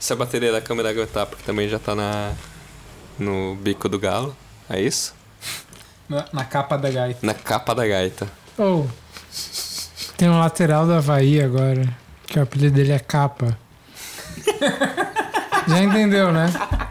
Se a bateria da câmera aguentar, porque também já tá no bico do galo. É isso? Na capa da gaita. Na capa da gaita. Oh, tem um lateral do Havaí agora, que o apelido dele é Capa. Já entendeu, né?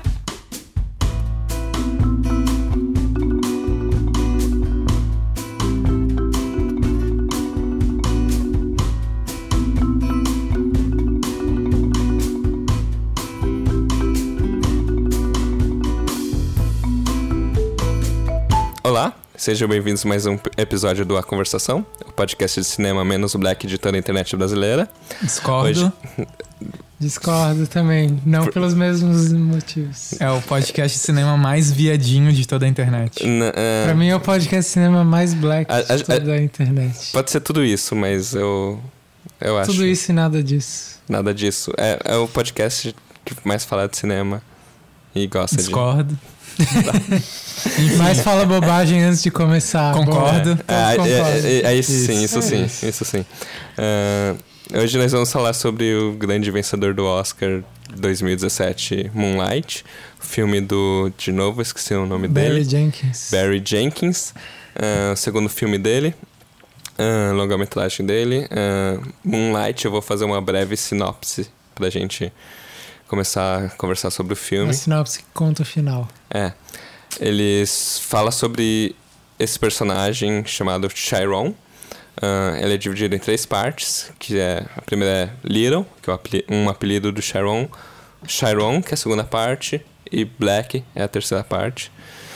Olá, sejam bem-vindos a mais um episódio do A Conversação, o podcast de cinema menos black de toda a internet brasileira. Discordo. Hoje... Discordo também, não pelos mesmos motivos. É o podcast de cinema mais viadinho de toda a internet. Pra mim é o podcast de cinema mais black de toda a internet. Pode ser tudo isso, mas eu acho... Tudo isso e nada disso. Nada disso. É o podcast que mais fala de cinema e gosta Discordo. Mas fala bobagem antes de começar. Concordo. Isso sim. Hoje nós vamos falar sobre o grande vencedor do Oscar 2017, Moonlight. Filme de novo, esqueci o nome dele. Barry Jenkins. O segundo filme dele. Longa-metragem dele. Moonlight, eu vou fazer uma breve sinopse pra gente começar a conversar sobre o filme. Uma sinopse que conta o final. Ele fala sobre esse personagem chamado Chiron. Ele é dividido em 3 partes, que a primeira é Little, que é um apelido do Chiron, que é a segunda parte, e Black é a terceira parte.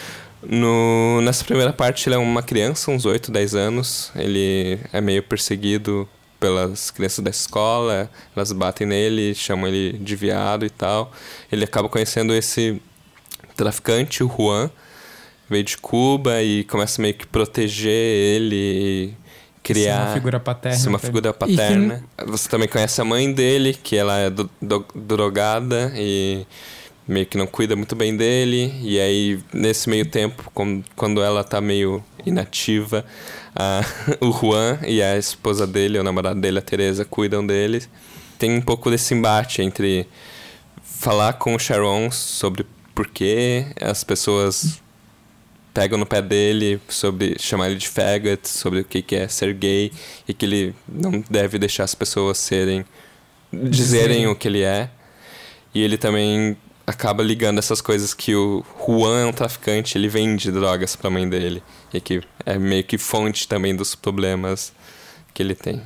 Nessa primeira parte ele é uma criança, uns 8, 10 anos, ele é meio perseguido pelas crianças da escola, elas batem nele, chamam ele de viado e tal. Ele acaba conhecendo esse traficante, o Juan, veio de Cuba e começa meio que proteger ele e criar... Ser uma figura paterna. Você também conhece a mãe dele, que ela é drogada e meio que não cuida muito bem dele. E aí, nesse meio tempo, quando ela tá meio inativa, o Juan e a esposa dele, o namorado dele, a Teresa, cuidam dele. Tem um pouco desse embate entre falar com o Chiron sobre por que as pessoas pegam no pé dele, sobre chamar ele de faggot, sobre o que é ser gay, e que ele não deve deixar as pessoas dizerem o que ele é. E ele também acaba ligando essas coisas que o Juan é um traficante, ele vende drogas pra mãe dele, e que é meio que fonte também dos problemas que ele tem.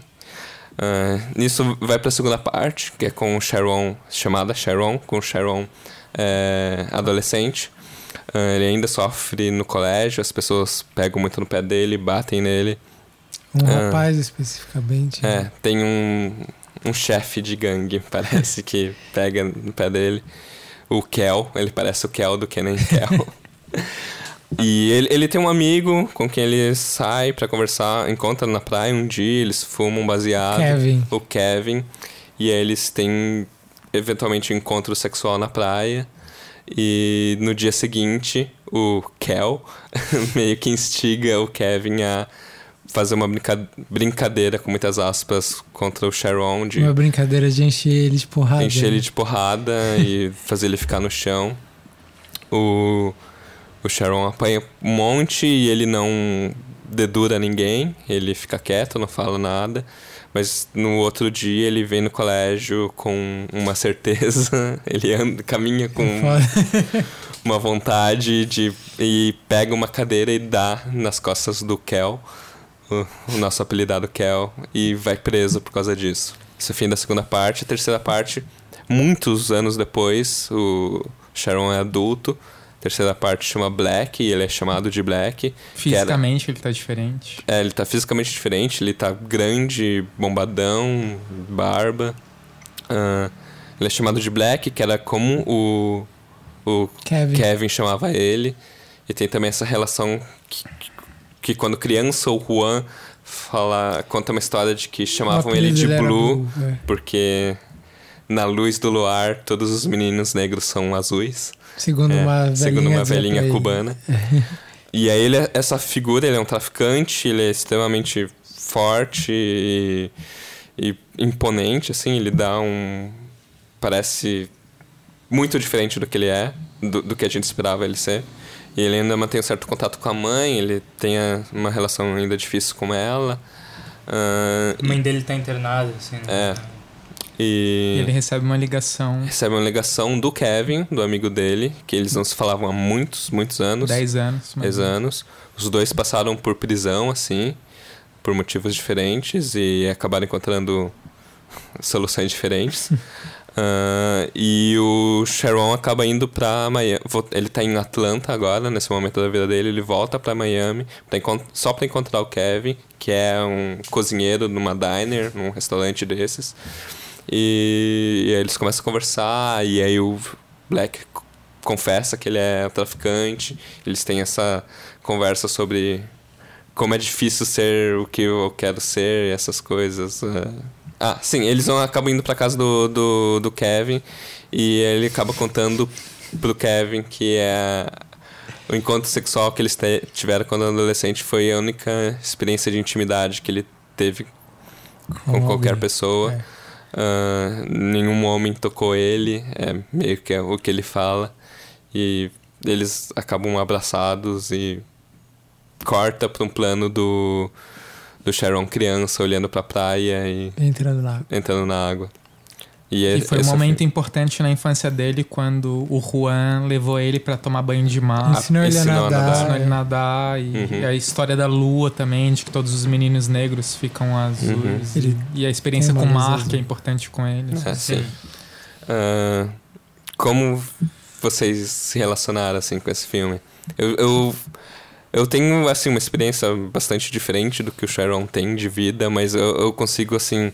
Nisso vai pra segunda parte, que é com o Chiron, chamada Chiron, com o Chiron adolescente. Ele ainda sofre no colégio, as pessoas pegam muito no pé dele, batem nele. Um rapaz especificamente. Tem um chefe de gangue, parece, que pega no pé dele. O Kel, ele parece o Kel do Kenan Kel. E ele tem um amigo com quem ele sai pra conversar, encontra na praia um dia, eles fumam baseado. O Kevin. E aí eles têm eventualmente um encontro sexual na praia. E no dia seguinte, o Kel meio que instiga o Kevin a fazer uma brincadeira, com muitas aspas, contra o Chiron. Uma brincadeira de encher ele de porrada. Encher ele de porrada e fazer ele ficar no chão. O Chiron apanha um monte e ele não dedura ninguém. Ele fica quieto, não fala nada. Mas no outro dia ele vem no colégio com uma certeza, ele caminha com uma vontade e pega uma cadeira e dá nas costas do Kel, o nosso apelidado Kel, e vai preso por causa disso. Esse é o fim da segunda parte. A terceira parte, muitos anos depois, o Chiron é adulto. A terceira parte chama Black, e ele é chamado de Black. Fisicamente ele tá diferente. Ele tá fisicamente diferente, ele tá grande, bombadão, barba. Ele é chamado de Black, que era como o Kevin chamava ele. E tem também essa relação que quando criança o Juan conta uma história de que chamavam ele de Blue, porque na luz do luar todos os meninos negros são azuis. Segundo uma velhinha cubana. E aí essa figura, ele é um traficante, ele é extremamente forte e imponente, assim, ele dá parece muito diferente do que ele é, do que a gente esperava ele ser. E ele ainda mantém um certo contato com a mãe, ele tem uma relação ainda difícil com ela. A mãe dele tá internada, assim, né? E ele recebe uma ligação. Recebe uma ligação do Kevin, do amigo dele, que eles não se falavam há muitos anos. 10 anos. 10 anos. Os dois passaram por prisão, assim, por motivos diferentes e acabaram encontrando soluções diferentes. E o Sharon acaba indo pra Miami. Ele tá em Atlanta agora, nesse momento da vida dele. Ele volta pra Miami só pra encontrar o Kevin, que é um cozinheiro numa diner, num restaurante desses. E aí eles começam a conversar, e aí o Black confessa que ele é traficante. Eles têm essa conversa sobre como é difícil ser o que eu quero ser, essas coisas. Sim, eles acabam indo pra casa do Kevin, e ele acaba contando pro Kevin que o encontro sexual que eles tiveram quando adolescente foi a única experiência de intimidade que ele teve com qualquer pessoa. Nenhum homem tocou ele, meio que é o que ele fala. E eles acabam abraçados e corta pra um plano do Sharon criança olhando pra praia e entrando na água. E foi um momento importante na infância dele, quando o Juan levou ele pra tomar banho de mar. Ensinou ele a nadar. Ensinou ele a nadar. E a história da lua também, de que todos os meninos negros ficam azuis. E a experiência com o mar, que é importante com ele. Sim. Como vocês se relacionaram assim, com esse filme? Eu tenho assim, uma experiência bastante diferente do que o Sharon tem de vida, mas eu consigo assim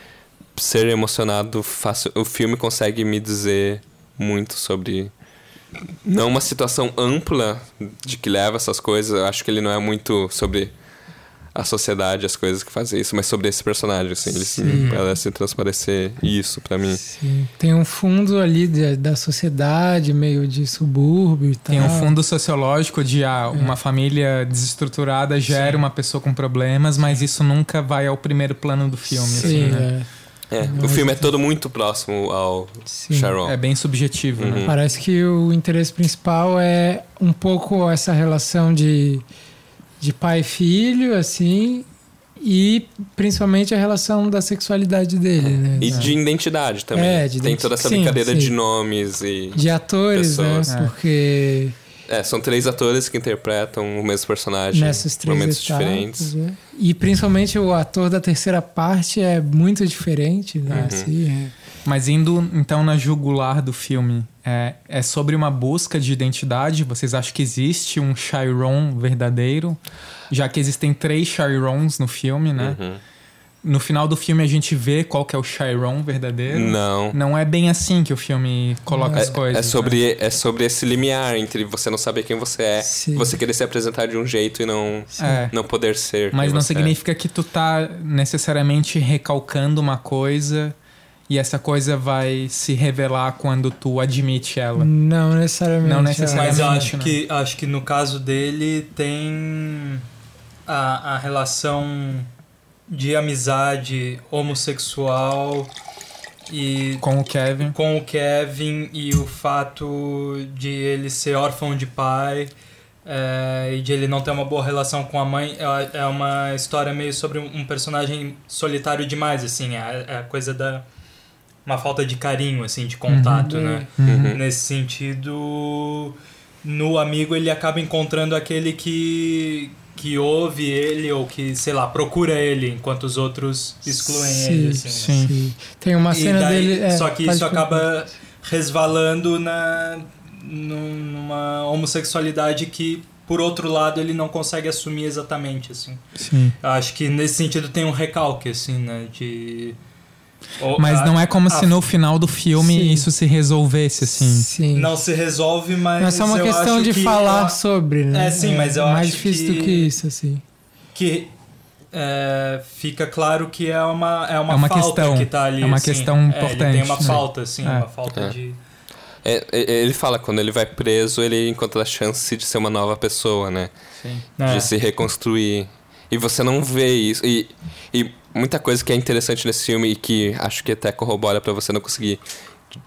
ser emocionado fácil. O filme consegue me dizer muito sobre, não uma situação ampla de que leva essas coisas. Eu acho que ele não é muito sobre a sociedade, as coisas que fazem isso, mas sobre esse personagem, assim. Ele parece transparecer isso pra mim. Sim. Tem um fundo ali da sociedade, meio de subúrbio e tal. Tem um fundo sociológico de uma família desestruturada gera uma pessoa com problemas, mas isso nunca vai ao primeiro plano do filme. Sim, assim, né? O filme é todo muito próximo ao Sharon. É bem subjetivo, né? Parece que o interesse principal é um pouco essa relação de pai e filho, assim, e principalmente a relação da sexualidade dele, né? E de identidade também. Tem toda essa brincadeira de nomes e de atores, pessoas. né? Porque são 3 atores que interpretam o mesmo personagem nessas 3 momentos etapas, diferentes. E principalmente o ator da terceira parte é muito diferente, né? Assim, Mas indo então na jugular do filme, é sobre uma busca de identidade? Vocês acham que existe um Chiron verdadeiro? Já que existem 3 Chirons no filme, né? No final do filme a gente vê qual que é o Chiron verdadeiro? Não é bem assim que o filme coloca as coisas. É sobre esse limiar entre você não saber quem você é, você querer se apresentar de um jeito e não poder ser. Mas não significa que tu tá necessariamente recalcando uma coisa e essa coisa vai se revelar quando tu admite ela. Não necessariamente. Mas eu acho que no caso dele tem a relação de amizade homossexual e com o Kevin e o fato de ele ser órfão de pai e de ele não ter uma boa relação com a mãe. É uma história meio sobre um personagem solitário demais, assim. É a coisa da uma falta de carinho, assim, de contato, né? Nesse sentido, no amigo ele acaba encontrando aquele que ouve ele ou que, sei lá, procura ele, enquanto os outros excluem ele, assim. Sim. Tem uma cena dele... Só que isso acaba resvalando numa homossexualidade que, por outro lado, ele não consegue assumir exatamente, assim. Sim. Eu acho que nesse sentido tem um recalque, assim, né, Mas não é como se no final do filme isso se resolvesse, assim. Sim. Não se resolve, mas é uma questão de falar sobre, né? Mas eu mais acho difícil do que isso, assim. Que fica claro que é uma falta questão, que tá ali. É uma assim. questão importante. Ele tem uma falta, assim, uma falta de... Ele fala, quando ele vai preso, ele encontra a chance de ser uma nova pessoa, né? Sim. De se reconstruir. E você não vê isso. E muita coisa que é interessante nesse filme e que acho que até corrobora pra você não conseguir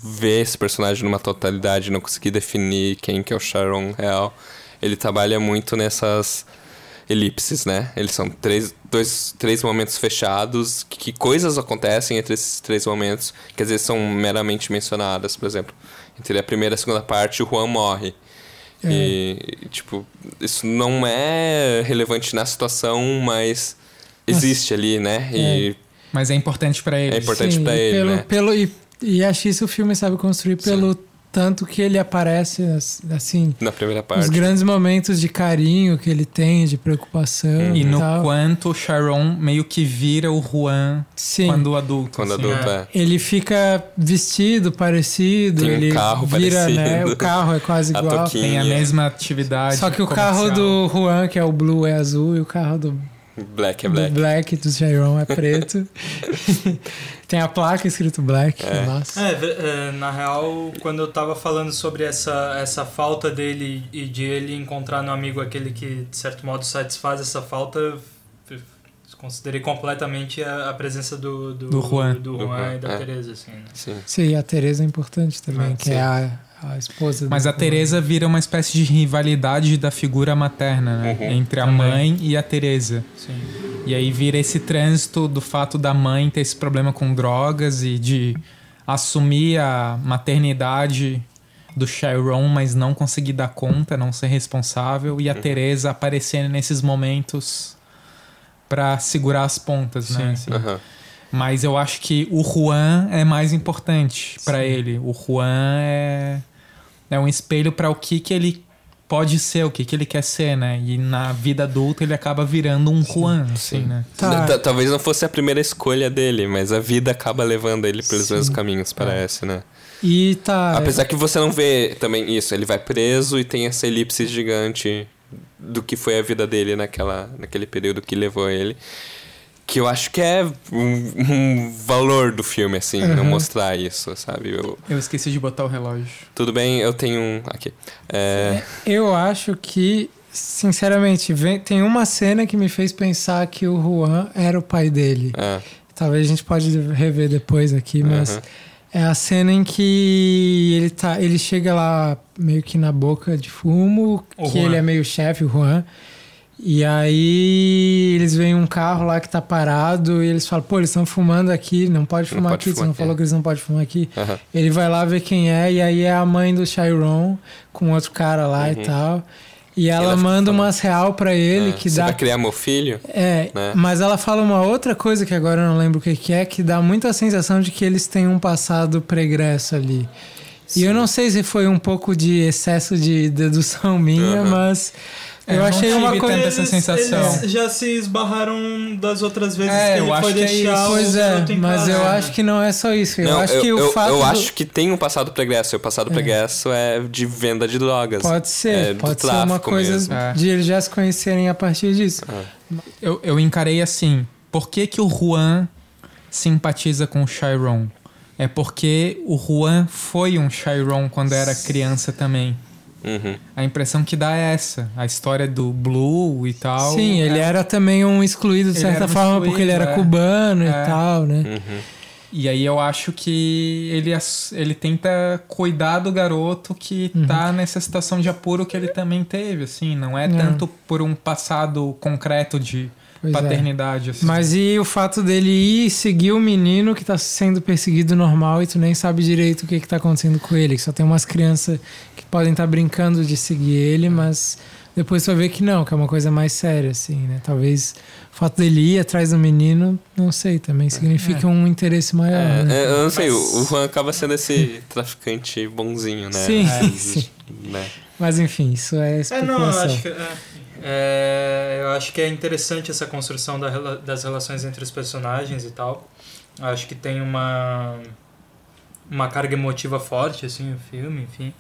ver esse personagem numa totalidade, não conseguir definir quem que é o Chiron real. Ele trabalha muito nessas elipses, né? Eles são três momentos fechados, que coisas acontecem entre esses 3 momentos, que às vezes são meramente mencionadas. Por exemplo, entre a primeira e a segunda parte, o Juan morre. E, tipo, isso não é relevante na situação, mas existe ali, né? Mas é importante pra ele. É importante pra ele, né? E acho que isso o filme sabe construir pelo tanto que ele aparece, assim... Na primeira parte. Os grandes momentos de carinho que ele tem, de preocupação E no tal. quanto o Chiron meio que vira o Juan quando adulto. Quando assim, adulto, é. Ele fica vestido parecido, Tem um ele carro vira, parecido. né? O carro é quase A igual. toquinha. Tem a mesma atividade. Só que o comercial. carro do Juan, que é o Blue, é azul, e o carro do Black é do Black. Black, do Chiron, é preto. Tem a placa escrito Black. É. Nossa. Na real, quando eu tava falando sobre essa falta dele e de ele encontrar no amigo aquele que, de certo modo, satisfaz essa falta, eu considerei completamente a presença do Juan. do Do Juan Juan, e da é. Teresa, assim, né? Sim. Sim, e a Teresa é importante também, que sim. é a esposa Mas do a Juan. Teresa vira uma espécie de rivalidade da figura materna, né? Entre a Também. mãe e a Teresa. Sim. E aí vira esse trânsito do fato da mãe ter esse problema com drogas e de assumir a maternidade do Chiron, mas não conseguir dar conta, não ser responsável. E a Teresa aparecendo nesses momentos pra segurar as pontas, né? Assim. Aham. Mas eu acho que o Juan é mais importante pra ele. O Juan é um espelho pra o que ele pode ser, o que ele quer ser, né? E na vida adulta ele acaba virando um Juan, assim, né? Tá. Talvez não fosse a primeira escolha dele, mas a vida acaba levando ele pelos mesmos caminhos, parece, né? E tá. Apesar que você não vê também isso, ele vai preso e tem essa elipse gigante do que foi a vida dele naquele período que levou ele. Que eu acho que é um valor do filme, assim, não mostrar isso, sabe? Eu esqueci de botar o relógio. Tudo bem, eu tenho um aqui. Eu acho que, sinceramente, tem uma cena que me fez pensar que o Juan era o pai dele. Talvez a gente pode rever depois aqui, mas é a cena em que ele chega lá meio que na boca de fumo, O que Juan. ele é meio chefe, o Juan. E aí eles veem um carro lá que tá parado e eles falam, pô, eles estão fumando aqui, não pode fumar pode aqui, fumar você não aqui. falou que eles não podem fumar aqui. Aham. Ele vai lá ver quem é, e aí é a mãe do Chiron com outro cara lá e tal. E ela ela fica manda falando, umas real pra ele que você dá... vai criar meu filho? né? Mas ela fala uma outra coisa que agora eu não lembro o que é, que dá muita sensação de que eles têm um passado pregresso ali. E eu não sei se foi um pouco de excesso de dedução minha, mas... Eu Eu não achei uma tive coisa... tanto essa sensação. Eles já se esbarraram das outras vezes É, que eu ele acho foi que é deixar isso. o Pois é, garoto em mas casa, eu né? acho que não é só isso. Eu Não, acho que o fato eu do- acho que tem um passado pregresso. E o passado pregresso é de venda de drogas. Pode ser, do pode ser uma tráfico coisa mesmo. de eles já se conhecerem a partir disso. Eu encarei assim, por que o Juan simpatiza com o Chiron? É porque o Juan foi um Chiron quando era criança também. Uhum. A impressão que dá é essa. A história do Blue e tal. Sim, ele era também um excluído de Ele certa era um forma porque ele era excluído, cubano e É. tal, né? Uhum. E aí eu acho que ele tenta cuidar do garoto que tá nessa situação de apuro que ele também teve, assim. Não é tanto por um passado concreto de Pois é. paternidade, assim. Mas e o fato dele ir seguir o menino que tá sendo perseguido normal e tu nem sabe direito o que tá acontecendo com ele, que só tem umas crianças que podem estar brincando de seguir ele, mas depois tu vai ver que não, que é uma coisa mais séria, assim, né? Talvez o fato dele ir atrás do menino, não sei, também significa um interesse maior, né? Eu não sei, o Juan acaba sendo esse traficante bonzinho, né? Sim, sim. Né? Mas enfim, isso é especulação. Não, eu acho que eu acho que é interessante essa construção das relações entre os personagens e tal. Eu acho que tem uma carga emotiva forte, assim, o filme, enfim.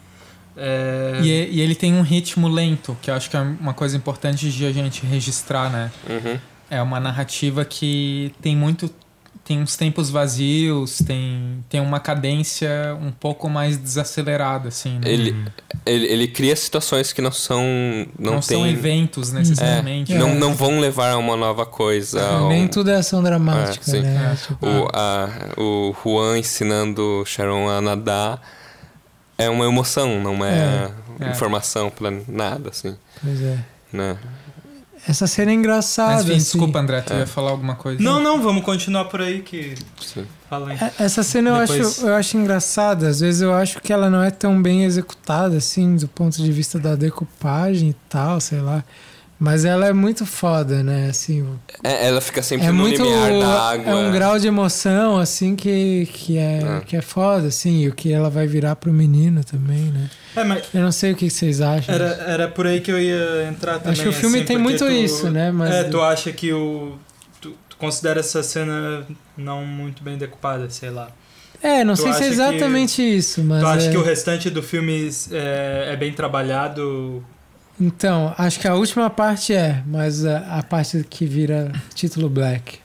E ele tem um ritmo lento, que eu acho que é uma coisa importante de a gente registrar, né? Uhum. É uma narrativa que tem muito tem uns tempos vazios, tem uma cadência um pouco mais desacelerada, assim, né? Ele cria situações que não são eventos, necessariamente. Não vão levar a uma nova coisa. Nem tudo é ação dramática, sim. né? O Juan ensinando Sharon a nadar é uma emoção, não é informação pra nada, assim. Pois é. Né? Essa cena é engraçada. Mas, enfim, assim. desculpa, André, tu ia falar alguma coisa? Não, vamos continuar por aí que... Sim. Fala aí. Essa cena Depois... eu acho engraçada. Às vezes eu acho que ela não é tão bem executada, assim, do ponto de vista da decupagem e tal, sei lá. Mas ela é muito foda, né? Assim, ela fica sempre no limiar da água. É um grau de emoção, assim, que é foda, assim. E o que ela vai virar pro menino também, né? Mas eu não sei o que vocês acham. Era por aí que eu ia entrar também. Acho que o filme assim, tem muito isso, né? Mas tu acha que tu considera essa cena não muito bem decupada, sei lá. Não sei se é exatamente isso, mas... Tu acha que o restante do filme é bem trabalhado? Então, acho que a última parte mas a parte que vira título Black.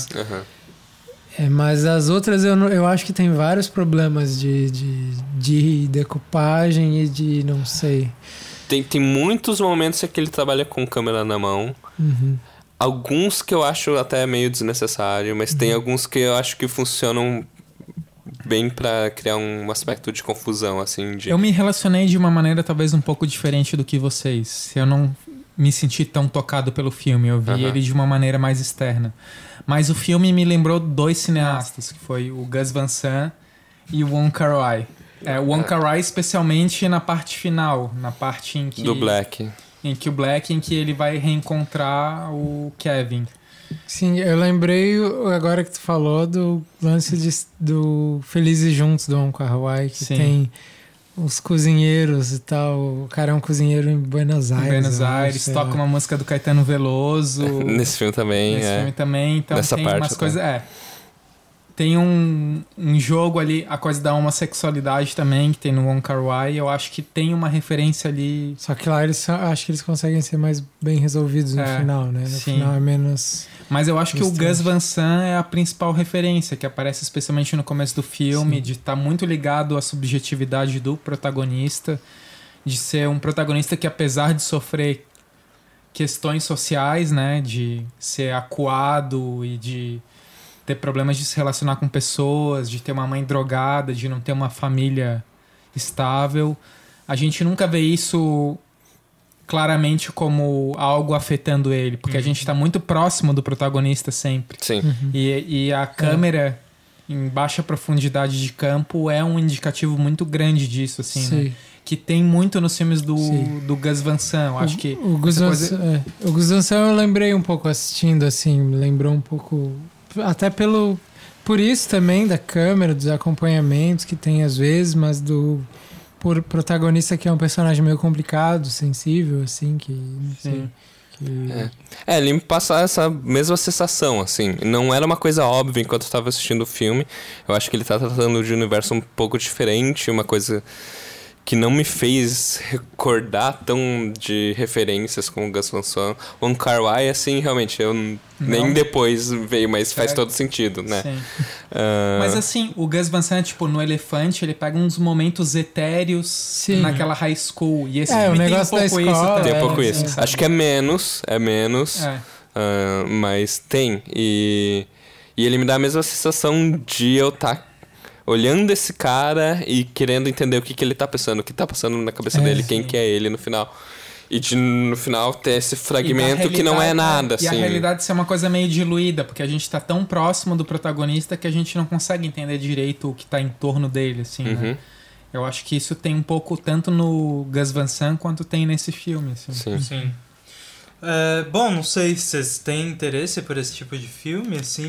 Mas as outras eu acho que tem vários problemas de decupagem e de não sei. Tem muitos momentos que ele trabalha com câmera na mão. Alguns que eu acho até meio desnecessário, mas tem alguns que eu acho que funcionam bem pra criar um aspecto de confusão, assim. Eu me relacionei de uma maneira talvez um pouco diferente do que vocês. Eu não me senti tão tocado pelo filme, eu vi ele de uma maneira mais externa. Mas o filme me lembrou 2 cineastas, que foi o Gus Van Sant e o Wong Kar-wai. O Wong Kar-wai especialmente na parte final, na parte em que... Do Black. Em que ele vai reencontrar o Kevin. Sim, eu lembrei agora que tu falou do lance do Felizes Juntos do Wong Kar-wai, que tem os cozinheiros e tal. O cara é um cozinheiro em Buenos Aires. Toca uma música do Caetano Veloso. Nesse filme também. Então nessa tem parte, umas coisas... Tem um jogo ali, a coisa da homossexualidade também, que tem no Wong Kar-wai. Eu acho que tem uma referência ali... Só que lá acho que eles conseguem ser mais bem resolvidos no final, né? No final é menos... Mas eu acho que o Gus Van Sant é a principal referência, que aparece especialmente no começo do filme, de estar muito ligado à subjetividade do protagonista, de ser um protagonista que, apesar de sofrer questões sociais, né, de ser acuado e de ter problemas de se relacionar com pessoas, de ter uma mãe drogada, de não ter uma família estável, a gente nunca vê isso claramente como algo afetando ele, porque a gente está muito próximo do protagonista sempre. Sim. E a câmera em baixa profundidade de campo é um indicativo muito grande disso, assim, né? Que tem muito nos filmes do Gus Van Sant. Eu acho que o Gus Van Sant eu lembrei um pouco assistindo, assim, me lembrou um pouco, até por isso também da câmera, dos acompanhamentos que tem às vezes, mas por protagonista que é um personagem meio complicado, sensível, assim, que não sei. Ele me passa essa mesma sensação, assim. Não era uma coisa óbvia enquanto eu estava assistindo o filme. Eu acho que ele tá tratando de um universo um pouco diferente, uma coisa que não me fez recordar tão de referências como o Gus Van Sant. O Wong Kar-wai, assim, realmente, nem depois veio, mas faz todo sentido, né? Sim. Mas assim, o Gus Van Sant, tipo, no Elefante, ele pega uns momentos etéreos naquela high school. E esse filme tem um pouco isso também. Tem um pouco isso. Acho que é menos. Mas tem. E ele me dá a mesma sensação de eu estar olhando esse cara e querendo entender o que ele tá pensando, o que tá passando na cabeça dele, quem que é ele no final. E no final ter esse fragmento que não é nada, assim. E a realidade ser uma coisa meio diluída, porque a gente tá tão próximo do protagonista que a gente não consegue entender direito o que tá em torno dele, assim, né? Eu acho que isso tem um pouco tanto no Gus Van Sant quanto tem nesse filme, assim. Sim. Bom, não sei se vocês têm interesse por esse tipo de filme, assim,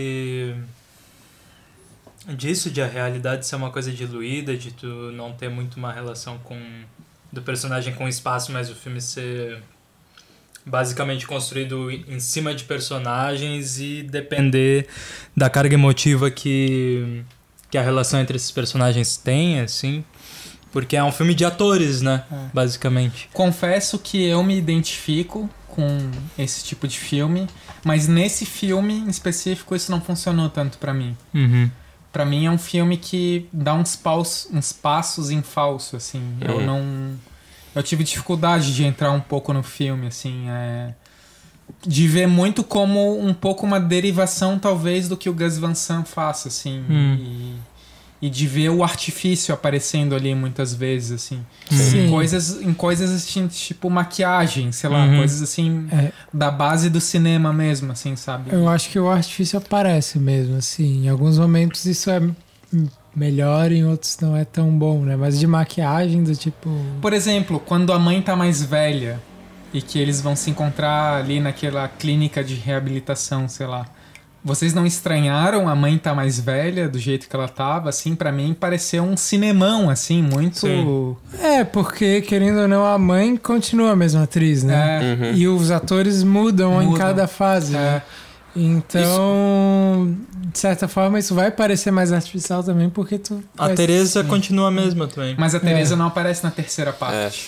disso, de a realidade ser uma coisa diluída, de tu não ter muito uma relação do personagem com o espaço, mas o filme ser basicamente construído em cima de personagens e depender da carga emotiva que a relação entre esses personagens tem, assim, porque é um filme de atores, né, basicamente. Confesso que eu me identifico com esse tipo de filme, mas nesse filme em específico isso não funcionou tanto pra mim. Pra mim é um filme que dá uns passos em falso, assim. Eu tive dificuldade de entrar um pouco no filme, assim, de ver muito como um pouco uma derivação, talvez, do que o Gus Van Sant faça, assim. E de ver o artifício aparecendo ali muitas vezes, assim. Sim. Em coisas assim, tipo maquiagem, sei lá, coisas assim, da base do cinema mesmo, assim, sabe? Eu acho que o artifício aparece mesmo, assim. Em alguns momentos isso é melhor, em outros não é tão bom, né? Mas de maquiagem, do tipo... Por exemplo, quando a mãe tá mais velha e que eles vão se encontrar ali naquela clínica de reabilitação, sei lá. Vocês não estranharam a mãe tá mais velha do jeito que ela tava? Assim, pra mim pareceu um cinemão, assim, muito... Sim. Porque, querendo ou não, a mãe continua a mesma atriz, né? E os atores mudam em cada fase, né? Então, de certa forma, isso vai parecer mais artificial também, porque a Teresa continua a mesma também. Mas a Teresa não aparece na terceira parte.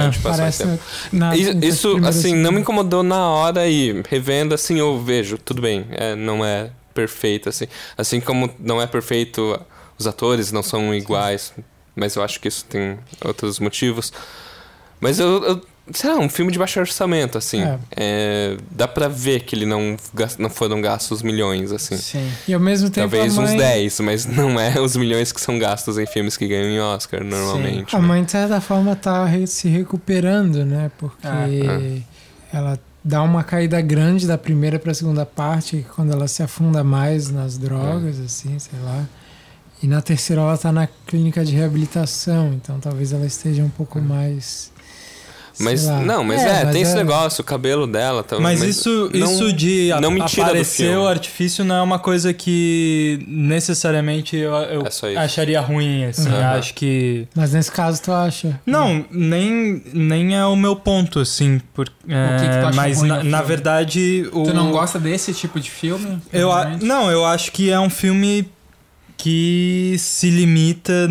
Isso, assim, não me incomodou na hora e revendo, assim, eu vejo, tudo bem, não é perfeito, assim. Assim como não é perfeito, os atores não são iguais, mas eu acho que isso tem outros motivos. Mas sei lá, um filme de baixo orçamento, assim. Dá pra ver que ele não foram gastos milhões, assim. Sim. E ao mesmo tempo talvez uns 10, mas não é os milhões que são gastos em filmes que ganham em Oscar, normalmente. Sim. A mãe, de certa forma, tá se recuperando, né? Porque ela dá uma caída grande da primeira pra segunda parte, quando ela se afunda mais nas drogas, assim, sei lá. E na terceira ela tá na clínica de reabilitação, então talvez ela esteja um pouco mais... Mas tem esse negócio, o cabelo dela também. Mas isso de aparecer o artifício não é uma coisa que necessariamente eu acharia ruim, assim. Acho que... Mas nesse caso tu acha? Não, nem é o meu ponto, assim. O que tu acha mas ruim na verdade... Tu não gosta desse tipo de filme? Eu acho que é um filme que se limita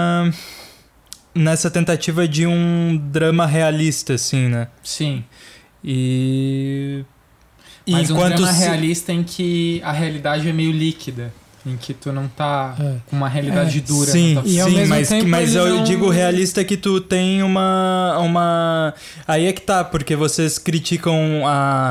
nessa tentativa de um drama realista, assim, né? Sim. Mas um drama realista em que a realidade é meio líquida. Em que tu não tá com uma realidade dura. Sim, mas eu digo realista que tu tem uma... Aí é que tá, porque vocês criticam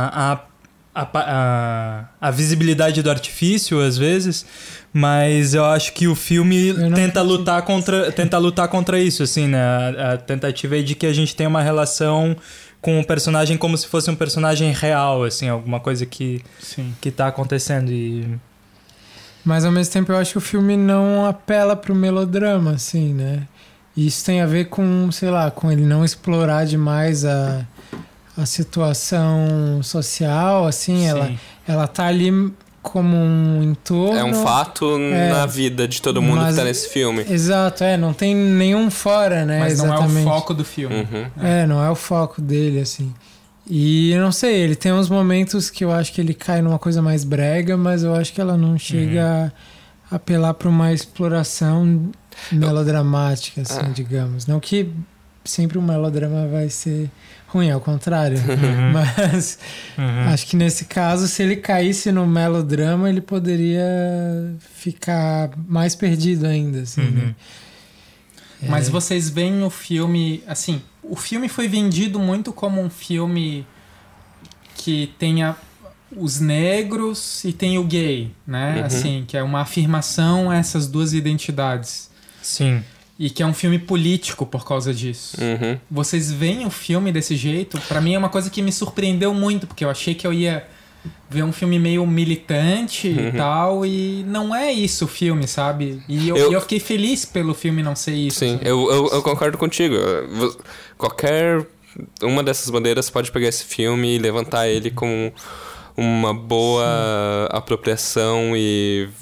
a visibilidade do artifício, às vezes... Mas eu acho que o filme tenta lutar contra isso, assim, né? A tentativa é de que a gente tenha uma relação com o personagem como se fosse um personagem real, assim, alguma coisa que tá acontecendo. Mas ao mesmo tempo eu acho que o filme não apela pro melodrama, assim, né? E isso tem a ver com, sei lá, com ele não explorar demais a situação social, assim, ela tá ali como um entorno. É um fato na vida de todo mundo que tá nesse filme. Exato, não tem nenhum fora, né? Mas exatamente. Não é o foco do filme. Não é o foco dele, assim. E eu não sei, ele tem uns momentos que eu acho que ele cai numa coisa mais brega, mas eu acho que ela não chega a apelar para uma exploração melodramática, assim, digamos. Não que sempre um melodrama vai ser ruim, ao contrário. Mas acho que nesse caso, se ele caísse no melodrama, ele poderia ficar mais perdido ainda, assim, né? Mas vocês veem o filme... Assim, o filme foi vendido muito como um filme que tenha os negros e tem o gay, né? Assim, que é uma afirmação a essas duas identidades. Sim. E que é um filme político por causa disso. Vocês veem o filme desse jeito? Pra mim é uma coisa que me surpreendeu muito, porque eu achei que eu ia ver um filme meio militante e tal, e não é isso o filme, sabe? E eu fiquei feliz pelo filme não ser isso. Sim, eu concordo contigo. Qualquer uma dessas bandeiras pode pegar esse filme e levantar ele como uma boa apropriação e...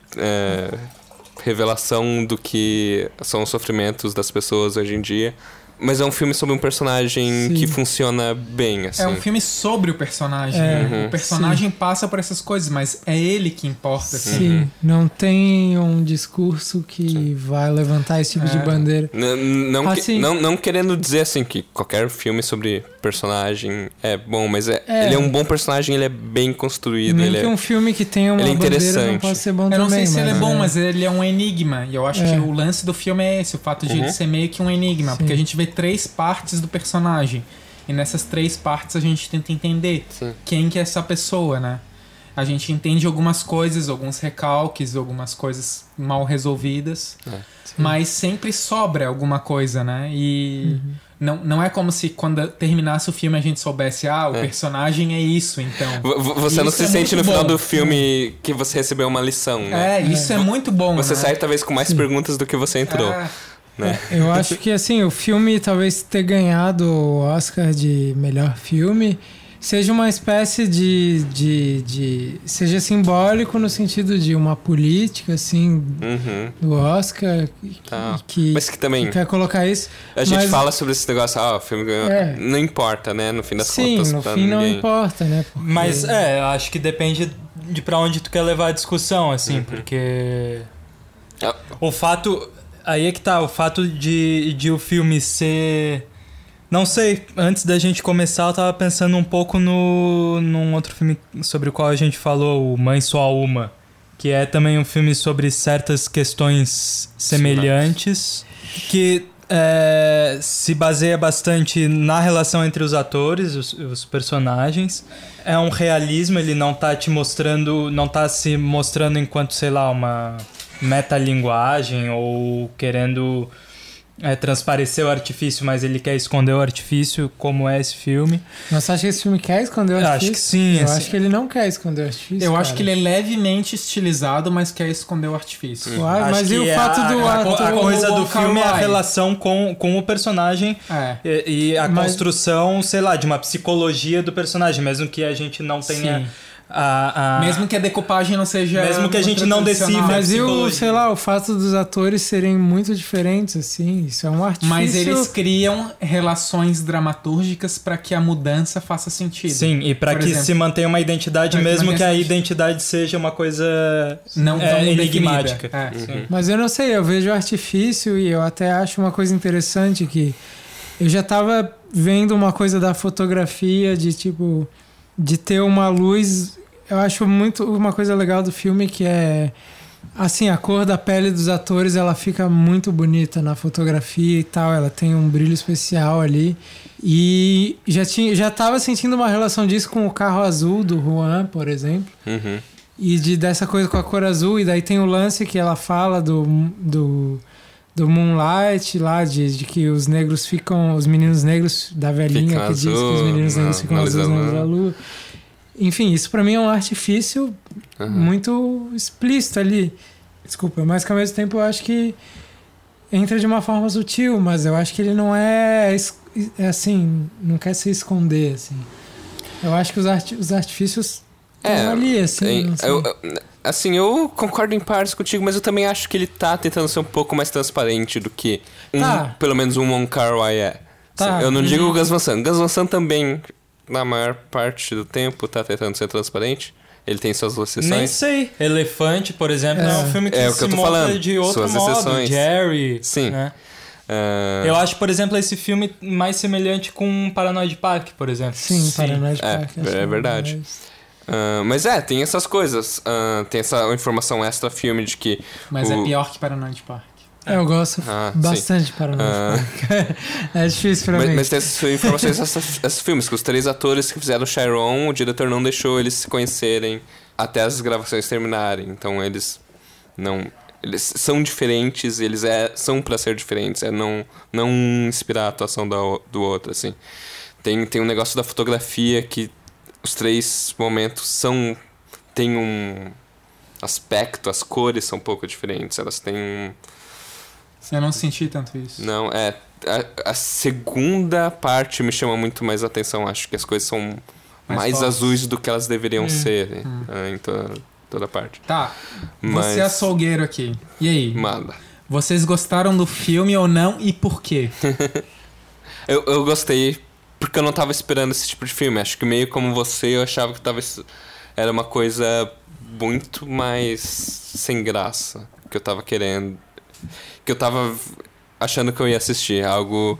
revelação do que são os sofrimentos das pessoas hoje em dia. Mas é um filme sobre um personagem Sim. que funciona bem, assim. É um filme sobre o personagem. É, né? O personagem passa por essas coisas, mas é ele que importa. assim. Sim, não tem um discurso que vai levantar esse tipo de bandeira. Não, Assim- não querendo dizer assim que qualquer filme sobre personagem é bom, mas ele é um bom personagem, ele é bem construído. Nem Ele que é... um filme que tenha uma ele é bandeira não interessante. pode ser bom Eu também. não sei se ele é mas bom, mas ele é um enigma. E eu acho que o lance do filme é esse, o fato de ele ser meio que um enigma. Sim. Porque a gente vê 3 partes do personagem. E nessas 3 partes a gente tenta entender quem que é essa pessoa, né? A gente entende algumas coisas, alguns recalques, algumas coisas mal resolvidas. Mas sempre sobra alguma coisa, né? E não é como se quando terminasse o filme a gente soubesse, o personagem é isso, então. Você não Isso se é sente no muito final bom. do filme que você recebeu uma lição, né? Isso é muito bom, Você né? sai talvez com mais perguntas do que você entrou. Né? Eu acho que assim, o filme talvez ter ganhado o Oscar de melhor filme seja uma espécie de seja simbólico no sentido de uma política assim do Oscar que Mas que também quer colocar isso. a gente mas- fala sobre esse negócio, o filme ganhou. Não importa, né? No fim das Sim, contas, no pra fim não ninguém. importa, né? Porque- Mas eu acho que depende de pra onde tu quer levar a discussão, assim, porque o fato... Aí é que tá, o fato de o filme ser... Não sei, antes da gente começar eu tava pensando um pouco num outro filme sobre o qual a gente falou, o Mãe Só Uma, que é também um filme sobre certas questões semelhantes, que se baseia bastante na relação entre os atores, os personagens. É um realismo, ele não tá te mostrando, não tá se mostrando enquanto, sei lá, uma metalinguagem ou querendo transparecer o artifício, mas ele quer esconder o artifício, como é esse filme. Mas você acha que esse filme quer esconder o Eu artifício? acho que sim. Eu assim. acho que ele não quer esconder o artifício. Eu acho cara. que ele é levemente estilizado, mas quer esconder o artifício. Claro, mas e o fato do a ator... coisa do Walker filme é a White. relação com o personagem e a Mas- construção, sei lá, de uma psicologia do personagem, mesmo que a gente não tenha Sim. a... Mesmo que a decupagem não seja... Mesmo que a gente não tradicional. decifre. Mas e o, psicologia. sei lá, o fato dos atores serem muito diferentes, assim, isso é um artifício... Mas eles criam relações dramatúrgicas para que a mudança faça sentido. Sim, e para Por que exemplo, se mantenha uma identidade, pra que mesmo que a mantenha- identidade seja uma coisa Não tão enigmática. definida. Sim. Mas eu não sei, eu vejo artifício e eu até acho uma coisa interessante que eu já tava vendo uma coisa da fotografia de tipo de ter uma luz. Eu acho muito uma coisa legal do filme que é assim, a cor da pele dos atores, ela fica muito bonita na fotografia e tal, ela tem um brilho especial ali. E já tava sentindo uma relação disso com o Carro Azul do Juan, por exemplo. E dessa coisa com a cor azul, e daí tem o lance que ela fala do Moonlight lá, de que os negros ficam, os meninos negros da velhinha Fica que diz que os azul, meninos negros ficam azuis na luz da analisando. lua. Enfim, isso pra mim é um artifício muito explícito ali. Desculpa, mas que ao mesmo tempo eu acho que entra de uma forma sutil, mas eu acho que ele não é assim, não quer se esconder, assim. Eu acho que os artifícios estão ali, assim. Não sei. Assim, eu concordo em partes contigo, mas eu também acho que ele tá tentando ser um pouco mais transparente do que pelo menos um Wong Kar-wai é. Tá. Eu não digo o Gus Van Sant. Gus Van Sant também, na maior parte do tempo, tá tentando ser transparente. Ele tem suas exceções. Nem sei. Elefante, por exemplo, é um filme que É o que se eu tô monta falando. de outro Suas modo. exceções. Jerry. Sim. Né? Eu acho, por exemplo, esse filme mais semelhante com Paranoid Park, por exemplo. Sim, Paranoid Park. acho é verdade. Mas tem essas coisas. Tem essa informação extra filme de que... Mas é pior que Paranoid Park. Eu gosto bastante de Paranoid Park. É difícil pra mim. Mas tem essas informações, esses filmes, que os 3 atores que fizeram o Chiron, o diretor não deixou eles se conhecerem até as gravações terminarem. Então eles são diferentes, eles são pra ser diferentes, não inspirar a atuação do outro, assim. Tem um negócio da fotografia que os 3 momentos tem um aspecto, as cores são um pouco diferentes, elas têm um... Eu não senti tanto isso. Não, a segunda parte me chama muito mais atenção. Acho que as coisas são mais fortes. azuis do que elas deveriam ser em toda parte. Tá, Mas... você é açougueiro aqui. E aí? Manda. Vocês gostaram do filme ou não e por quê? Eu gostei porque eu não tava esperando esse tipo de filme. Acho que meio como você, eu achava que era uma coisa muito mais sem graça que eu tava querendo. Que eu tava achando que eu ia assistir. Algo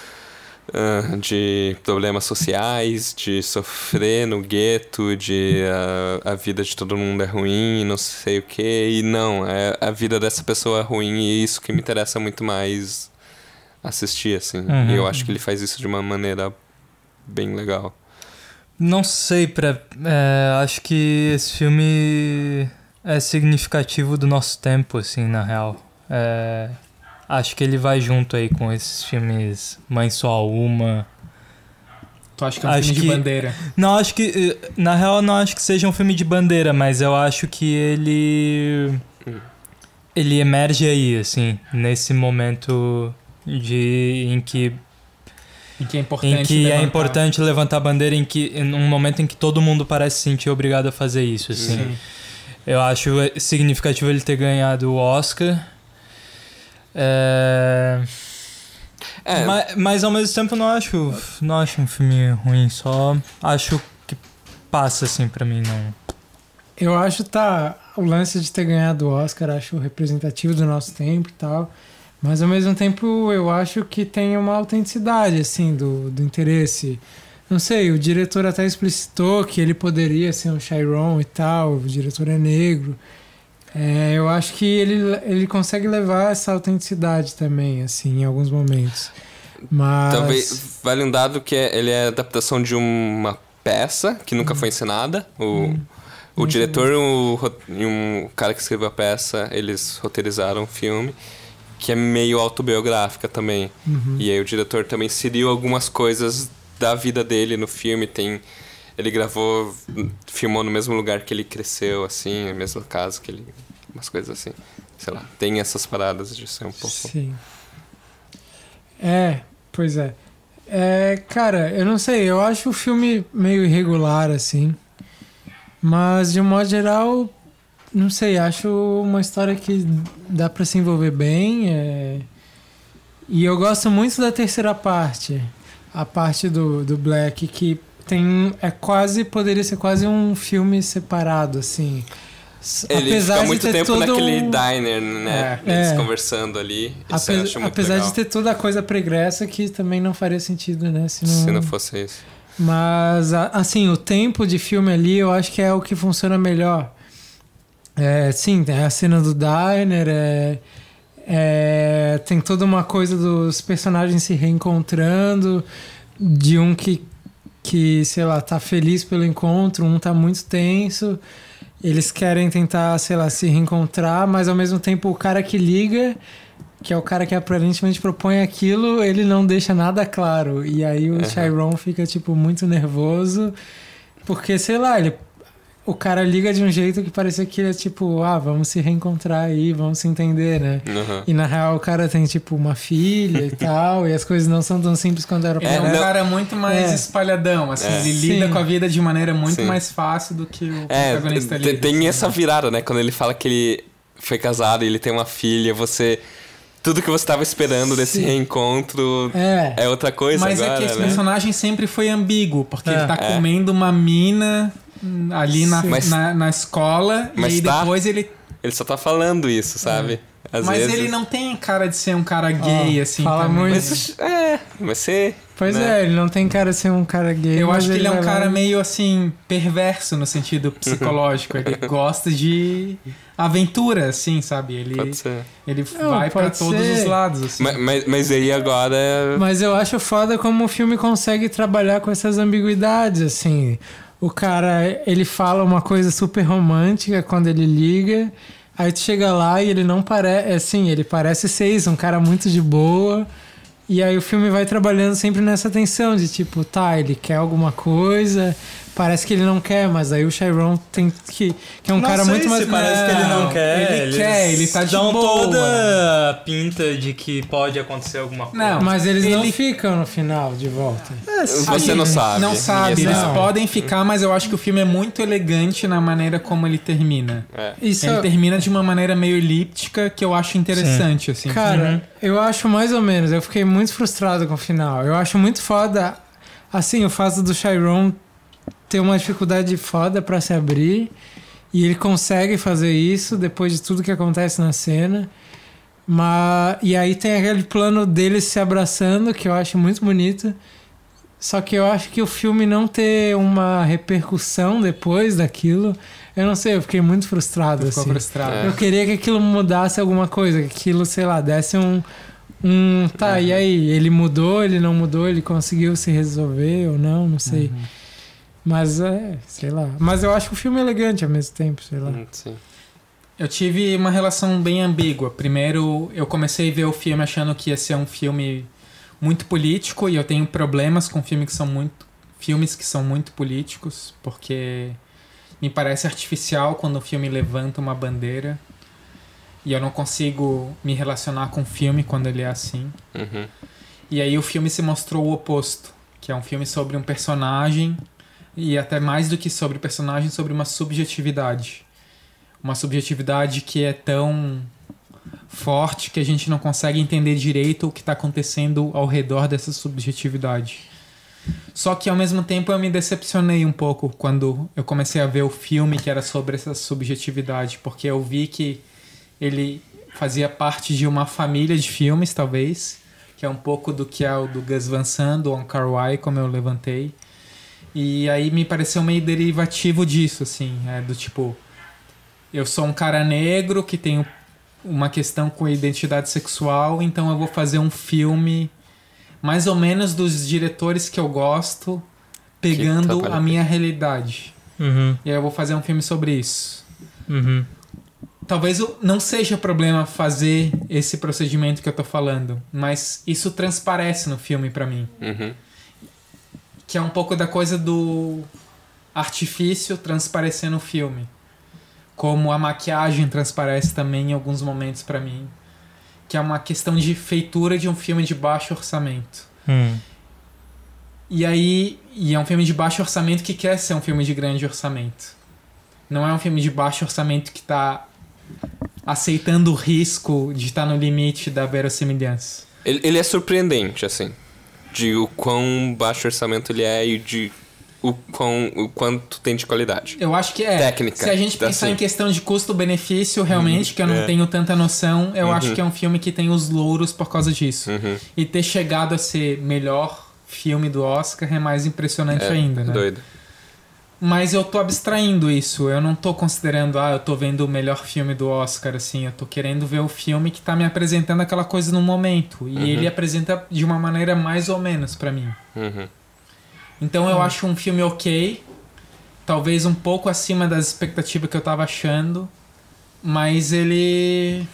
de problemas sociais, de sofrer no gueto, de a vida de todo mundo é ruim, não sei o que. E não, a vida dessa pessoa é ruim e é isso que me interessa muito mais assistir, assim. E eu acho que ele faz isso de uma maneira bem legal. Não sei, acho que esse filme é significativo do nosso tempo, assim, na real. Acho que ele vai junto aí com esses filmes Mãe Só Uma. Tu acha que é um filme de bandeira? Não, acho que... Na real, não acho que seja um filme de bandeira, mas eu acho que ele emerge aí, assim, nesse momento em que é importante levantar a bandeira, em um momento em que todo mundo parece se sentir obrigado a fazer isso, assim. Sim. Eu acho significativo ele ter ganhado o Oscar. Mas ao mesmo tempo não acho um filme ruim, só acho que passa assim pra mim, não. Eu acho o lance de ter ganhado o Oscar, acho representativo do nosso tempo e tal, mas ao mesmo tempo eu acho que tem uma autenticidade assim do interesse. Não sei, o diretor até explicitou que ele poderia ser um Chiron e tal, o diretor é negro. Eu acho que ele consegue levar essa autenticidade também, assim, em alguns momentos. Mas... Talvez vale um dado que ele é adaptação de uma peça que nunca foi encenada. O diretor e um cara que escreveu a peça, eles roteirizaram o filme, que é meio autobiográfica também. E aí o diretor também inseriu algumas coisas da vida dele no filme. Ele filmou no mesmo lugar que ele cresceu, assim, na mesma casa que ele... Umas coisas assim, sei lá. Tem essas paradas de ser um pouco... Sim. Pois é. Cara, eu não sei, eu acho o filme meio irregular, assim. Mas, de um modo geral, não sei, acho uma história que dá pra se envolver bem. E eu gosto muito da terceira parte. A parte do Black, que poderia ser quase um filme separado, assim. Ele fica muito tempo naquele diner, né? Eles conversando ali. Apesar de ter toda a coisa pregressa, que também não faria sentido, né? Se não fosse isso. Mas, assim, o tempo de filme ali, eu acho que é o que funciona melhor. Sim, tem a cena do diner, tem toda uma coisa dos personagens se reencontrando, de um que, sei lá, tá feliz pelo encontro, um tá muito tenso. Eles querem tentar, sei lá, se reencontrar, mas ao mesmo tempo o cara que liga, que é o cara que aparentemente propõe aquilo, ele não deixa nada claro. E aí o Chiron fica, tipo, muito nervoso, porque, sei lá, o cara liga de um jeito que parecia que ele é tipo, vamos se reencontrar aí, vamos se entender, né? E na real o cara tem, tipo, uma filha e tal, e as coisas não são tão simples quando era um cara muito mais espalhadão, assim, ele lida com a vida de maneira muito mais fácil do que o protagonista lida. Tem assim, essa virada, né? Quando ele fala que ele foi casado e ele tem uma filha, tudo que você estava esperando desse reencontro é outra coisa. Mas agora, é que esse personagem sempre foi ambíguo, porque ele tá comendo uma mina ali na escola, e aí depois ele só tá falando isso, sabe? Às vezes... ele não tem cara de ser um cara gay, assim. Fala muito. Vai ser... Pois ele não tem cara de ser um cara gay. Eu acho que ele é um cara meio, assim, perverso no sentido psicológico. Ele gosta de aventura, assim, sabe? Ele vai pra todos os lados, assim. Mas aí agora... Mas eu acho foda como o filme consegue trabalhar com essas ambiguidades, assim... O cara, ele fala uma coisa super romântica quando ele liga, aí tu chega lá e ele não parece... Assim, ele parece ser isso, um cara muito de boa. E aí o filme vai trabalhando sempre nessa tensão de tipo, ele quer alguma coisa, parece que ele não quer, mas aí o Chiron tem que é um Não cara sei muito mais... se parece que ele não quer. Ele quer, ele tá de dão boa. toda a pinta de que pode acontecer alguma coisa. Não, Mas eles não ele- não no final, de volta. Você não sabe. Não sabe, Ninguém eles sabe. podem ficar, mas eu acho que o filme é muito elegante na maneira como ele termina. É. Isso, Ele termina de uma maneira meio elíptica que eu acho interessante, assim. cara, eu acho mais ou menos. Eu fiquei muito frustrado com o final. Eu acho muito foda, assim, o fato do Chiron ter uma dificuldade foda pra se abrir. E ele consegue fazer isso depois de tudo que acontece na cena. E aí tem aquele plano deles se abraçando, que eu acho muito bonito. Só que eu acho que o filme não ter uma repercussão depois daquilo, eu não sei, eu fiquei muito frustrado. Ficou assim. frustrado. É. Eu queria que aquilo mudasse alguma coisa, que aquilo, sei lá, desse tá, e aí? Ele mudou, ele não mudou, ele conseguiu se resolver ou não sei. Mas sei lá. Mas eu acho o filme elegante ao mesmo tempo, sei lá. Sim. Eu tive uma relação bem ambígua. Primeiro, eu comecei a ver o filme achando que ia ser um filme muito político, e eu tenho problemas com filmes que são muito políticos, porque me parece artificial quando o filme levanta uma bandeira, e eu não consigo me relacionar com o filme quando ele é assim. Uhum. E aí o filme se mostrou o oposto, que é um filme sobre um personagem, e até mais do que sobre o personagem, sobre uma subjetividade. Uma subjetividade que é tão forte que a gente não consegue entender direito o que está acontecendo ao redor dessa subjetividade. Só que ao mesmo tempo eu me decepcionei um pouco quando eu comecei a ver o filme que era sobre essa subjetividade, porque eu vi que ele fazia parte de uma família de filmes, talvez, que é um pouco do que é o do Gus Van Sant, do Wong Kar-wai, como eu levantei. E aí me pareceu meio derivativo disso, assim, do tipo, eu sou um cara negro que tem uma questão com identidade sexual, então eu vou fazer um filme mais ou menos dos diretores que eu gosto, pegando a minha realidade. Uhum. E aí eu vou fazer um filme sobre isso. Uhum. Talvez não seja problema fazer esse procedimento que eu tô falando, mas isso transparece no filme pra mim. Uhum. Que é um pouco da coisa do artifício transparecer no filme. Como a maquiagem transparece também em alguns momentos pra mim. Que é uma questão de feitura de um filme de baixo orçamento. E é um filme de baixo orçamento que quer ser um filme de grande orçamento. Não é um filme de baixo orçamento que tá aceitando o risco de estar no limite da verossimilhança. Ele é surpreendente, assim. De o quão baixo orçamento ele é e de o quanto tem de qualidade. Eu acho que Técnica. Se a gente pensar Assim. em questão de custo-benefício, realmente, que eu não tenho tanta noção, eu acho que é um filme que tem os louros por causa disso. E ter chegado a ser melhor filme do Oscar é mais impressionante ainda, né? Doido. Mas eu tô abstraindo isso. Eu não tô considerando, eu tô vendo o melhor filme do Oscar, assim. Eu tô querendo ver o filme que tá me apresentando aquela coisa no momento. E ele apresenta de uma maneira mais ou menos pra mim. Uhum. Então eu acho um filme ok. Talvez um pouco acima das expectativas que eu tava achando. Mas ele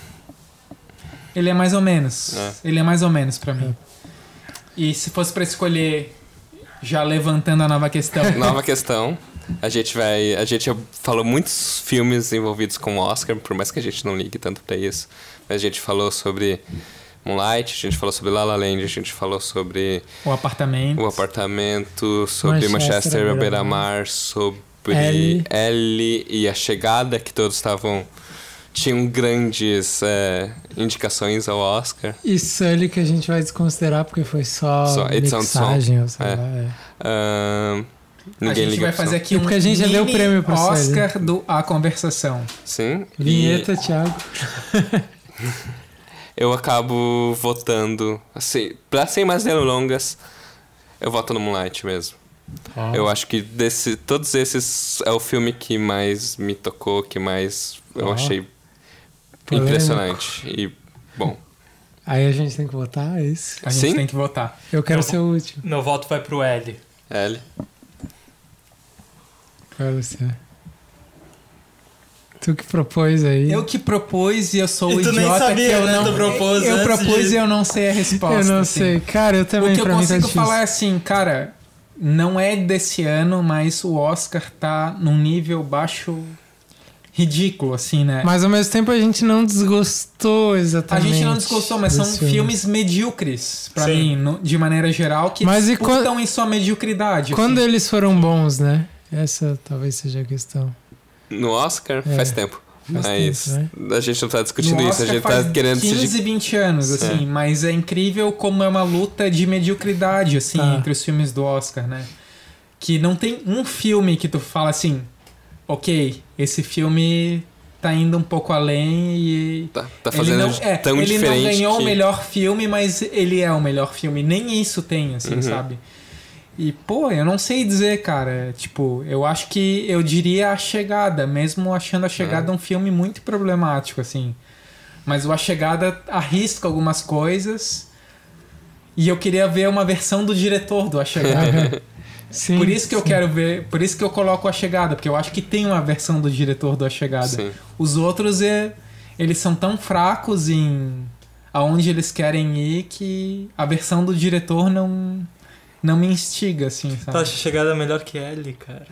é mais ou menos. Ele é mais ou menos pra mim. E se fosse pra escolher, já levantando a nova questão... Nova questão. A gente já falou muitos filmes envolvidos com o Oscar, por mais que a gente não ligue tanto pra isso. Mas a gente falou sobre Moonlight, a gente falou sobre La La Land, a gente falou sobre O Apartamento, sobre Manchester à à beira-mar, sobre Ellie e A Chegada, que todos tinham grandes indicações ao Oscar. E Sully, que a gente vai desconsiderar porque foi só It's on mixagem, ou sei É. lá. Ninguém a gente liga vai pra fazer isso. aqui um Porque a gente já deu o mini prêmio pro Oscar do A Conversação. Sim. Vinheta, Thiago. Eu acabo votando, assim, pra sem mais delongas, eu voto no Moonlight mesmo. Eu acho que todos esses é o filme que mais me tocou, que mais eu achei Polêmico. impressionante. E, bom, Aí a gente tem que votar, é isso? A gente Sim? tem que votar. Eu quero ser o último. Meu voto vai pro L. Ellie. Vai, Luciano. Tu que propôs aí. Eu que propus e eu sou o E tu nem idiota sabia, que eu né? não... Tu propôs eu antes propus de- e eu não sei a resposta. Eu não assim. sei. Cara, eu também, O que eu pra mim tá consigo difícil. falar é assim, cara, não é desse ano, mas o Oscar tá num nível baixo ridículo, assim, né? Mas ao mesmo tempo a gente não desgostou A exatamente. gente não desgostou, mas são desse filmes medíocres, pra Sim. mim, de maneira geral, que Mas e disputam em sua mediocridade. Quando assim. eles foram bons, né? Essa talvez seja a questão. No Oscar, É. faz tempo. Faz Mas tempo, a gente não tá discutindo No isso, a Oscar gente faz tá querendo 15, 20 anos, assim, mas é incrível como é uma luta de mediocridade, assim, Tá. entre os filmes do Oscar, né? Que não tem um filme que tu fala assim, ok, esse filme tá indo um pouco além e... Tá ele fazendo não, tão ele diferente não ganhou que... o melhor filme, mas ele é o melhor filme. Nem isso tem, assim, sabe? E, pô, eu não sei dizer, cara. Tipo, eu acho que eu diria A Chegada, mesmo achando A Chegada um filme muito problemático, assim. Mas o A Chegada arrisca algumas coisas e eu queria ver uma versão do diretor do A Chegada. Sim, Por isso que eu sim. quero ver, por isso que eu coloco A Chegada, porque eu acho que tem uma versão do diretor do A Chegada. Sim. Os outros, eles são tão fracos em aonde eles querem ir que a versão do diretor não me instiga, assim, Tu sabe? acha Chegada melhor que L, cara?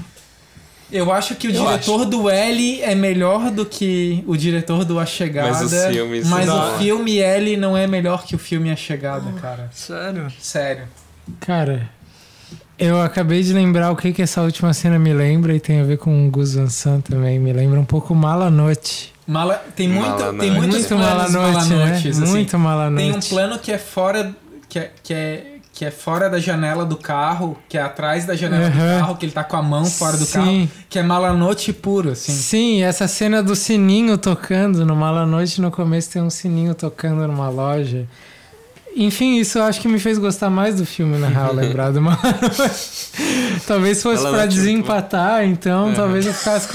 Eu acho que o Eu diretor do L é melhor do que o diretor do A Chegada. Mas os filmes mas não. o filme L não é melhor que o filme A Chegada, cara. Sério? Sério. Cara, eu acabei de lembrar o que essa última cena me lembra e tem a ver com o Gus Van Sant também. Me lembra um pouco Mala Noite. Tem muitos Muito planos Mala Noite, né? Malanotes, assim. Muito Mala Noite. Tem um plano que é fora que é fora da janela do carro, que é atrás da janela do Aham. carro, que ele tá com a mão fora do Sim. carro, que é Malanote puro, assim. Sim, essa cena do sininho tocando no Mala Noite, no começo tem um sininho tocando numa loja. Enfim, isso eu acho que me fez gostar mais do filme, na real, lembrar do Mala Noite. Talvez fosse Mala pra Noite é muito desempatar, então talvez eu ficasse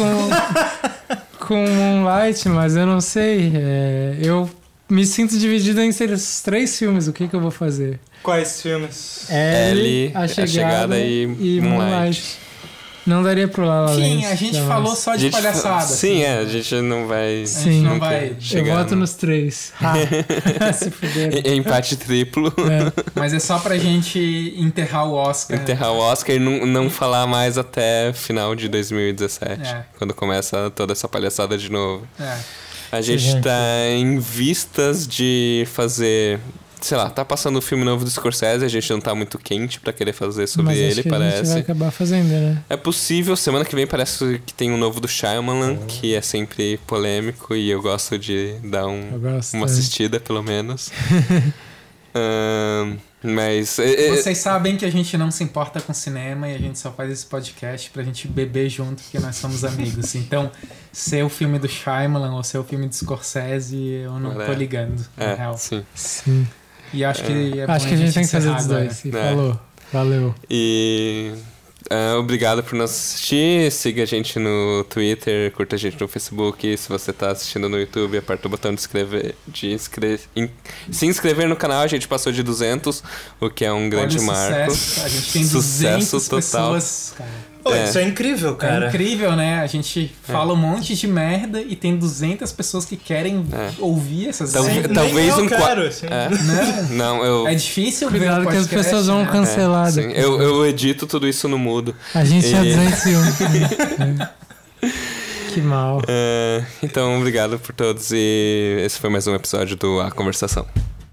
com Moonlight, mas eu não sei. Eu me sinto dividido entre esses 3 filmes, o que eu vou fazer? Quais filmes? L, A A Chegada e Moonlight. Não daria pro La La Enfim, Land, a gente jamais. falou só de palhaçada. Sim, assim. a gente não vai... A Sim. gente não nunca vai. Eu chegar voto no- nos 3. Se fuder. Empate triplo. Mas é só pra gente enterrar o Oscar. Enterrar o Oscar e não falar mais até final de 2017. É. Quando começa toda essa palhaçada de novo. É. A gente gente. tá em vistas de fazer... Sei lá, tá passando o filme novo do Scorsese, a gente não tá muito quente pra querer fazer sobre Mas acho ele, que a gente vai parece. acabar fazendo, né? É possível, semana que vem parece que tem um novo do Shyamalan, que é sempre polêmico e eu gosto de dar Eu gosto. uma assistida, pelo menos. Mas... Vocês sabem que a gente não se importa com cinema e a gente só faz esse podcast pra gente beber junto, porque nós somos amigos. Então, ser o filme do Shyamalan ou ser o filme do Scorsese, eu não tô ligando, na real. sim. Sim. E acho que é Acho bom que a gente tem que fazer encerrar dos agora. dois. E É. falou. Valeu. E obrigado por nos assistir. Siga a gente no Twitter, curta a gente no Facebook. Se você tá assistindo no YouTube, aperta o botão de se inscrever no canal. A gente passou de 200, o que é um grande Olha o marco. sucesso. A gente tem Sucesso 200 total. pessoas, cara. Pô, É. isso é incrível, É cara. incrível, né? A gente fala um monte de merda e tem 200 pessoas que querem ouvir essas Talvez- merdas. talvez Nem eu um quero, assim. Né? Não, eu... É difícil ver Cuidado o que as podcast, pessoas vão né? cancelar. sim, eu edito tudo isso no mudo. A gente tinha E- 201. Que mal. Então, obrigado por todos e esse foi mais um episódio do A Conversação.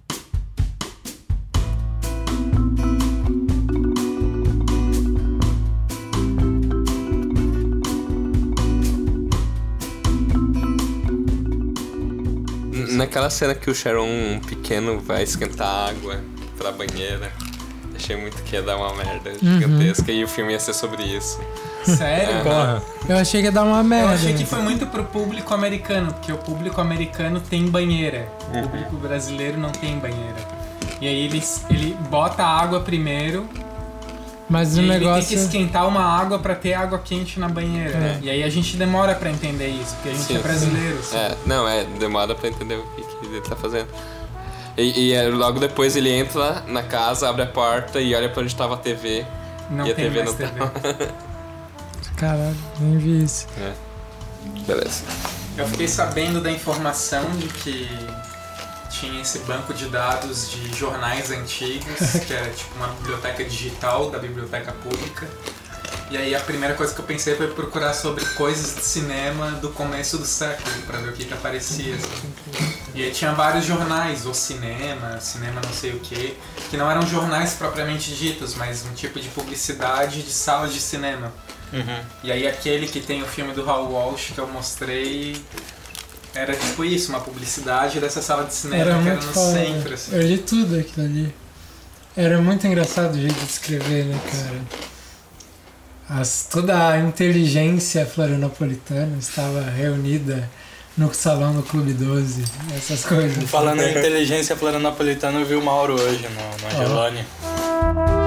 Naquela cena que o Sharon pequeno vai esquentar água pra banheira, achei muito que ia dar uma merda gigantesca e o filme ia ser sobre isso. Sério? Porra. Eu achei que ia dar uma Eu merda. achei que foi muito pro público americano, porque o público americano tem banheira. O público brasileiro não tem banheira. E aí ele bota a água primeiro Mas e o aí ele tem negócio. que esquentar uma água pra ter água quente na banheira. Né? E aí a gente demora pra entender isso, porque a gente Sim, é brasileiro. assim. Demora pra entender o que ele tá fazendo. Logo depois ele entra na casa, abre a porta e olha pra onde tava a TV. Não E a tem TV mais não TV. Caralho, nem vi isso. Beleza. Eu fiquei sabendo da informação de que tinha esse banco de dados de jornais antigos, que era tipo uma biblioteca digital da biblioteca pública. E aí a primeira coisa que eu pensei foi procurar sobre coisas de cinema do começo do século, pra ver o que aparecia. Assim. E aí tinha vários jornais, o cinema não sei o que não eram jornais propriamente ditos, mas um tipo de publicidade de salas de cinema. Uhum. E aí aquele que tem o filme do Raoul Walsh que eu mostrei era tipo isso, uma publicidade dessa sala de cinema Era que muito era no foda. centro. Assim. Eu li tudo aquilo ali. Era muito engraçado o jeito de escrever, né, cara? Toda a inteligência florianopolitana estava reunida no salão do Clube 12, essas coisas. Falando em inteligência florianopolitana, eu vi o Mauro hoje no Angelone.